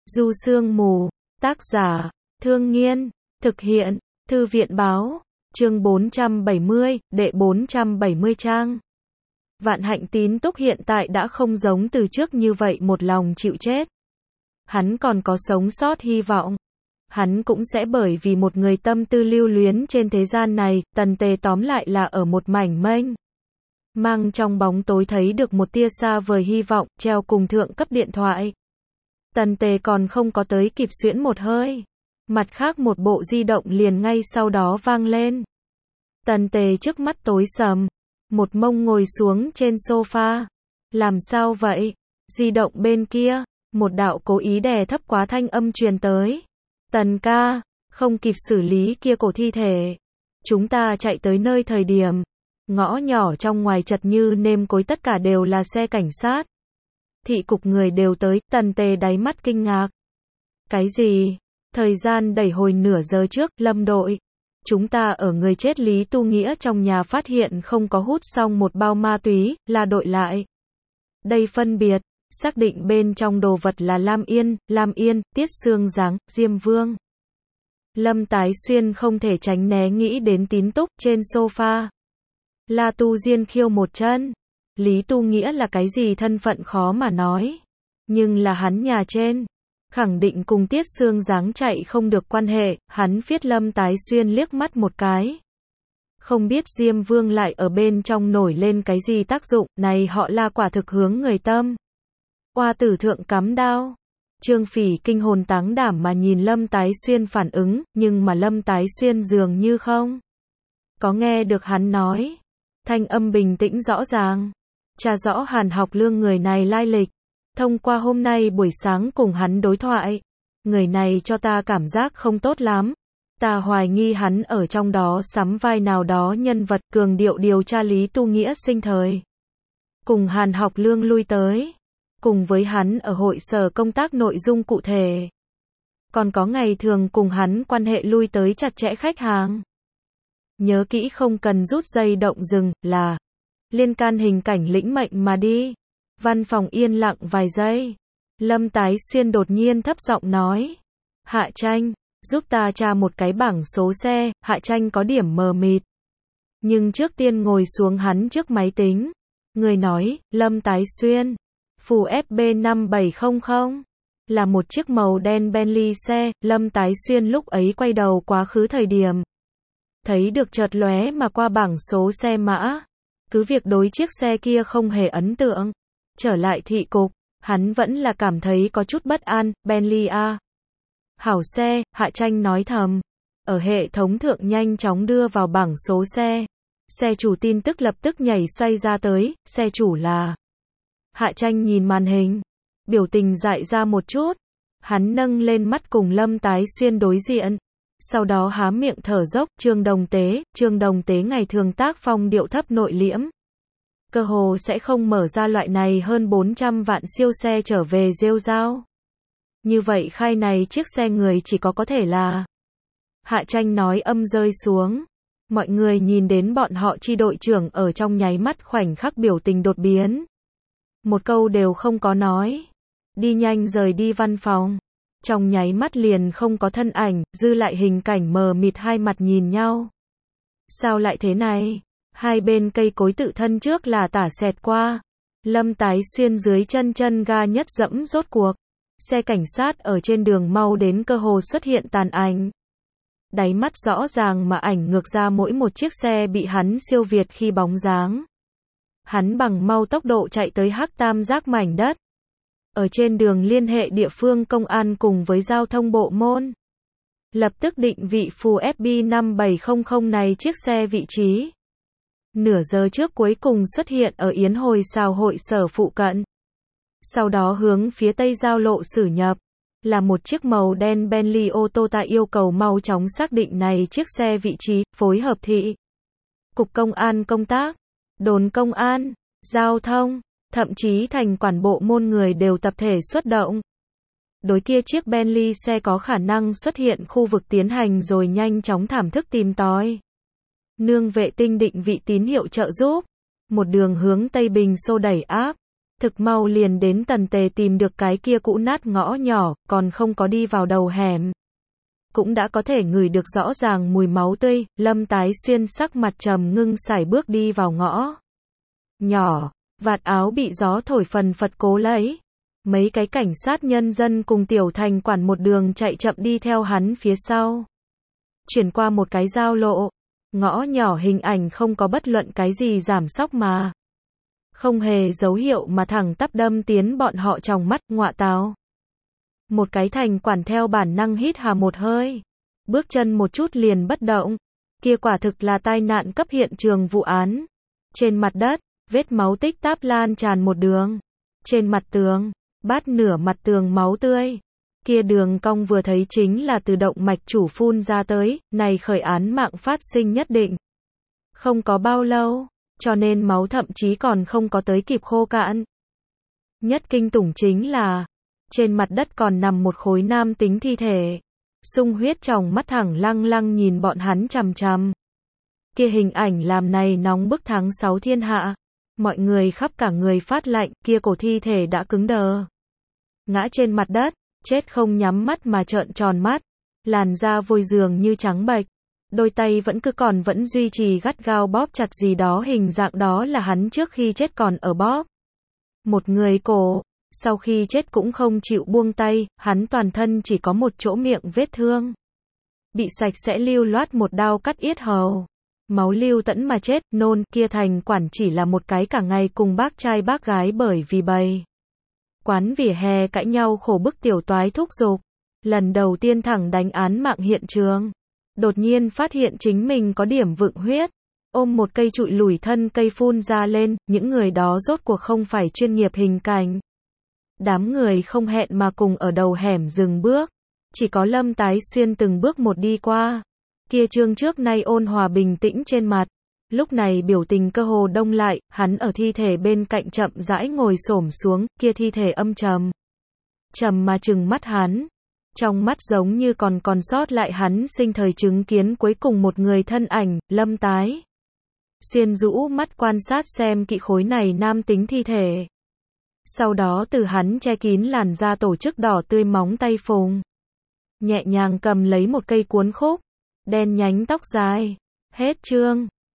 Du Sương Mù, tác giả, Thương Nghiên, thực hiện, Thư viện báo, chương 470, đệ 470 trang. Vạn Hạnh Tín Túc hiện tại đã không giống từ trước như vậy một lòng chịu chết. Hắn còn có sống sót hy vọng. Hắn cũng sẽ bởi vì một người tâm tư lưu luyến trên thế gian này, Tần Tề tóm lại là ở một mảnh mênh mang trong bóng tối thấy được một tia xa vời hy vọng, treo cùng thượng cấp điện thoại. Tần Tề còn không có tới kịp xuyễn một hơi. Mặt khác một bộ di động liền ngay sau đó vang lên. Tần Tề trước mắt tối sầm. Một mông ngồi xuống trên sofa. Làm sao vậy? Di động bên kia, một đạo cố ý đè thấp quá thanh âm truyền tới. Tần ca, không kịp xử lý kia cổ thi thể. Chúng ta chạy tới nơi thời điểm. Ngõ nhỏ trong ngoài chật như nêm cối, tất cả đều là xe cảnh sát. Thị cục người đều tới, Tần Tề đáy mắt kinh ngạc. Cái gì? Thời gian đẩy hồi nửa giờ trước, Lâm đội. Chúng ta ở người chết Lý Tu Nghĩa trong nhà phát hiện không có hút xong một bao ma túy, là đội lại. Đây phân biệt, xác định bên trong đồ vật là Lam Yên, Tiết Sương Giáng, Diêm Vương. Lâm Tái Xuyên không thể tránh né nghĩ đến Tín Túc trên sofa. La Tu Diên khiêu một chân. Lý Tu Nghĩa là cái gì thân phận khó mà nói. Nhưng là hắn nhà trên. Khẳng định cùng Tiết Sương Giáng chạy không được quan hệ, hắn phiết Lâm Tái Xuyên liếc mắt một cái. Không biết Diêm Vương lại ở bên trong nổi lên cái gì tác dụng, này họ La quả thực hướng người tâm. Oa tử thượng cắm đao. Trương Phỉ kinh hồn táng đảm mà nhìn Lâm Tái Xuyên phản ứng, nhưng mà Lâm Tái Xuyên dường như không có nghe được hắn nói. Thanh âm bình tĩnh rõ ràng. Tra rõ Hàn Học Lương người này lai lịch. Thông qua hôm nay buổi sáng cùng hắn đối thoại, người này cho ta cảm giác không tốt lắm. Ta hoài nghi hắn ở trong đó sắm vai nào đó nhân vật cường điệu điều tra Lý Tu Nghĩa sinh thời. Cùng Hàn Học Lương lui tới. Cùng với hắn ở hội sở công tác nội dung cụ thể. Còn có ngày thường cùng hắn quan hệ lui tới chặt chẽ khách hàng. Nhớ kỹ không cần rút dây động rừng, là liên can hình cảnh lĩnh mệnh mà đi. Văn phòng yên lặng vài giây. Lâm Tái Xuyên đột nhiên thấp giọng nói. Hạ Tranh, giúp ta tra một cái bảng số xe. Hạ Tranh có điểm mờ mịt. Nhưng trước tiên ngồi xuống hắn trước máy tính. Người nói, Lâm Tái Xuyên. Phù FB5700. Là một chiếc màu đen Bentley xe. Lâm Tái Xuyên lúc ấy quay đầu quá khứ thời điểm. Thấy được chợt lóe mà qua bảng số xe mã. Cứ việc đối chiếc xe kia không hề ấn tượng. Trở lại thị cục, hắn vẫn là cảm thấy có chút bất an. Bentley a. Hảo xe, Hạ Tranh nói thầm. Ở hệ thống thượng nhanh chóng đưa vào bảng số xe. Xe chủ tin tức lập tức nhảy xoay ra tới. Xe chủ là. Hạ Tranh nhìn màn hình. Biểu tình dại ra một chút. Hắn nâng lên mắt cùng Lâm Tái Xuyên đối diện. Sau đó há miệng thở dốc. Trương Đồng Tế ngày thường tác phong điệu thấp nội liễm. Cơ hồ sẽ không mở ra loại này hơn 400 vạn siêu xe trở về rêu rao. Như vậy khai này chiếc xe người chỉ có thể là. Hạ Tranh nói âm rơi xuống. Mọi người nhìn đến bọn họ chi đội trưởng ở trong nháy mắt khoảnh khắc biểu tình đột biến. Một câu đều không có nói. Đi nhanh rời đi văn phòng. Trong nháy mắt liền không có thân ảnh, dư lại hình cảnh mờ mịt hai mặt nhìn nhau. Sao lại thế này? Hai bên cây cối tự thân trước là tả xẹt qua. Lâm Tái Xuyên dưới chân ga nhất dẫm rốt cuộc. Xe cảnh sát ở trên đường mau đến cơ hồ xuất hiện tàn ảnh. Đáy mắt rõ ràng mà ảnh ngược ra mỗi một chiếc xe bị hắn siêu việt khi bóng dáng. Hắn bằng mau tốc độ chạy tới Hắc Tam Giác mảnh đất. Ở trên đường liên hệ địa phương công an cùng với giao thông bộ môn. Lập tức định vị phù FB5700 này chiếc xe vị trí. Nửa giờ trước cuối cùng xuất hiện ở Yến Hồi Sào hội sở phụ cận. Sau đó hướng phía tây giao lộ xử nhập. Là một chiếc màu đen Bentley ô tô. Ta yêu cầu mau chóng xác định này chiếc xe vị trí, phối hợp thị. Cục công an công tác, đồn công an, giao thông, thậm chí thành quản bộ môn người đều tập thể xuất động. Đối kia chiếc Bentley xe có khả năng xuất hiện khu vực tiến hành rồi nhanh chóng thảm thức tìm tòi. Nương vệ tinh định vị tín hiệu trợ giúp. Một đường hướng Tây Bình xô đẩy áp. Thực mau liền đến Tần Tề tìm được cái kia cũ nát ngõ nhỏ, còn không có đi vào đầu hẻm. Cũng đã có thể ngửi được rõ ràng mùi máu tươi, Lâm Tái Xuyên sắc mặt trầm ngưng sải bước đi vào ngõ nhỏ, vạt áo bị gió thổi phần phật cố lấy. Mấy cái cảnh sát nhân dân cùng tiểu thành quản một đường chạy chậm đi theo hắn phía sau. Chuyển qua một cái giao lộ, ngõ nhỏ hình ảnh không có bất luận cái gì giảm sóc mà. Không hề dấu hiệu mà thẳng tắp đâm tiến bọn họ trong mắt, ngọa táo. Một cái thành quản theo bản năng hít hà một hơi. Bước chân một chút liền bất động. Kia quả thực là tai nạn cấp hiện trường vụ án. Trên mặt đất, vết máu tích táp lan tràn một đường. Trên mặt tường, bát nửa mặt tường máu tươi. Kia đường cong vừa thấy chính là từ động mạch chủ phun ra tới, này khởi án mạng phát sinh nhất định. Không có bao lâu, cho nên máu thậm chí còn không có tới kịp khô cạn. Nhất kinh tủng chính là, trên mặt đất còn nằm một khối nam tính thi thể. Sung huyết tròng mắt thẳng lăng lăng nhìn bọn hắn chằm chằm. Kia hình ảnh làm này nóng bức tháng 6 thiên hạ. Mọi người khắp cả người phát lạnh, kia cổ thi thể đã cứng đờ. Ngã trên mặt đất, chết không nhắm mắt mà trợn tròn mắt. Làn da vôi dường như trắng bệch. Đôi tay vẫn duy trì gắt gao bóp chặt gì đó, hình dạng đó là hắn trước khi chết còn ở bóp. Một người cổ, sau khi chết cũng không chịu buông tay, hắn toàn thân chỉ có một chỗ miệng vết thương. Bị sạch sẽ lưu loát một đao cắt yết hầu. Máu lưu tẫn mà chết, nôn, kia thành quản chỉ là một cái cả ngày cùng bác trai bác gái bởi vì bày quán vỉa hè cãi nhau khổ bức tiểu toái thúc giục. Lần đầu tiên thẳng đánh án mạng hiện trường. Đột nhiên phát hiện chính mình có điểm vượng huyết. Ôm một cây trụi lủi thân cây phun ra lên, những người đó rốt cuộc không phải chuyên nghiệp hình cảnh. Đám người không hẹn mà cùng ở đầu hẻm dừng bước. Chỉ có Lâm Tái Xuyên từng bước một đi qua. Kia trương trước nay ôn hòa bình tĩnh trên mặt. Lúc này biểu tình cơ hồ đông lại, hắn ở thi thể bên cạnh chậm rãi ngồi xổm xuống, kia thi thể âm trầm. Trầm mà trừng mắt hắn. Trong mắt giống như còn sót lại hắn sinh thời chứng kiến cuối cùng một người thân ảnh, Lâm Tái Xuyên rũ mắt quan sát xem kỹ khối này nam tính thi thể. Sau đó từ hắn che kín làn da tổ chức đỏ tươi móng tay phùng. Nhẹ nhàng cầm lấy một cây cuốn khúc. Đen nhánh tóc dài. Hết chương.